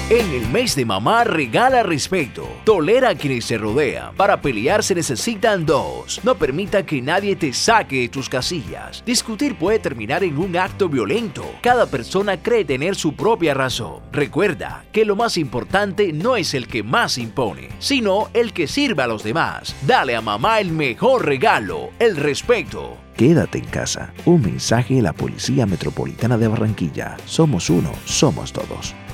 En el mes de mamá regala respeto. Tolera a quienes se rodean. Para pelear se necesitan dos. No permita que nadie te saque de tus casillas. Discutir puede terminar en un acto violento. Cada persona cree tener su propia razón. Recuerda que lo más importante no es el que más impone, sino el que sirve a los demás. Dale a mamá el mejor regalo, el respeto. Quédate en casa. Un mensaje de la Policía Metropolitana de Barranquilla. Somos uno, somos todos.